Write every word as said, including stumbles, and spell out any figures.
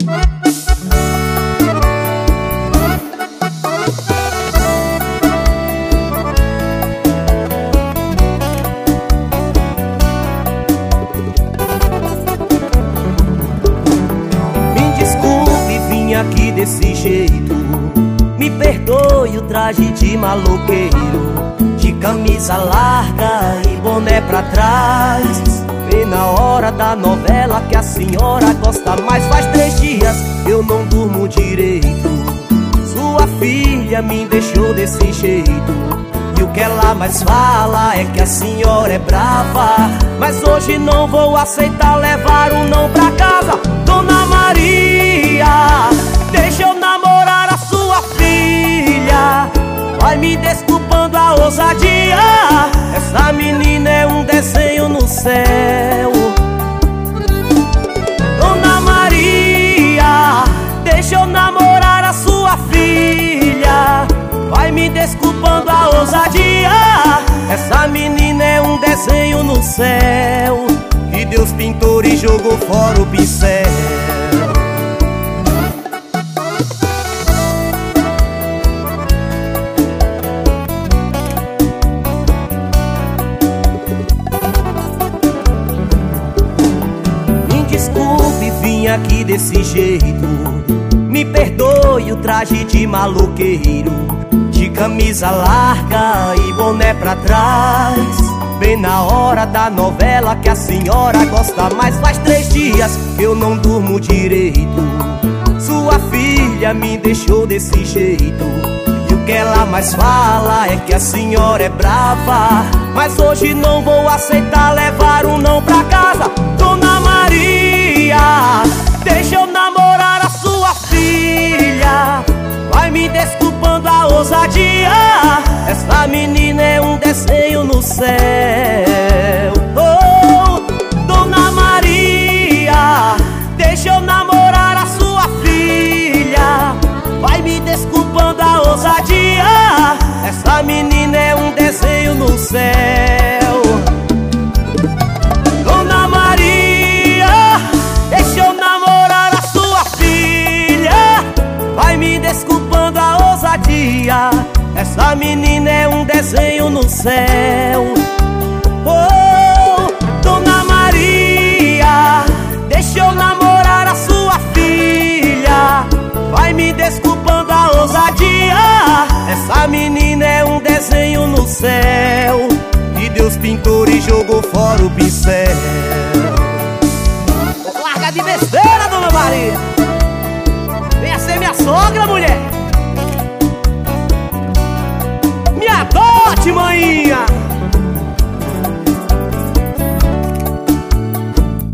Aqui desse jeito, me perdoe o traje de maloqueiro, de camisa larga e boné pra trás. Bem na hora da novela que a senhora gosta mais. Faz três dias eu não durmo direito. Sua filha me deixou desse jeito, e o que ela mais fala é que a senhora é brava. Mas hoje não vou aceitar levar um não pra casa. Dona Maria, deixa eu namorar a sua filha. Vai me desculpando a ousadia, essa menina é um desenho no céu. Dona Maria, deixa eu namorar a sua filha. Vai me desculpando a ousadia, essa menina é um desenho no céu, que Deus pintou e jogou fora o pincel. Me desculpe, vim aqui desse jeito. Me perdoe o traje de maloqueiro, de camisa larga e boné pra trás. Bem na hora da novela que a senhora gosta mais. Faz três dias que eu não durmo direito. Sua filha me deixou desse jeito, e o que ela mais fala é que a senhora é brava. Mas hoje não vou aceitar levar um não pra casa. Dona Maria, deixa eu namorar a sua filha. Vai me desculpando a ousadia, essa menina é um desenho no céu. Oh, Dona Maria, deixa eu namorar a sua filha. Vai me desculpando a ousadia, essa menina é um desenho no céu. Dona Maria, deixa eu namorar a sua filha. Vai me desculpando a ousadia, essa menina é um desenho no céu. Oh, Dona Maria, deixa eu namorar a sua filha. Vai me desculpando a ousadia, essa menina é um desenho no céu, que Deus pintou e jogou fora o pincel. Larga de besteira, Dona Maria. Venha ser minha sogra, mulher.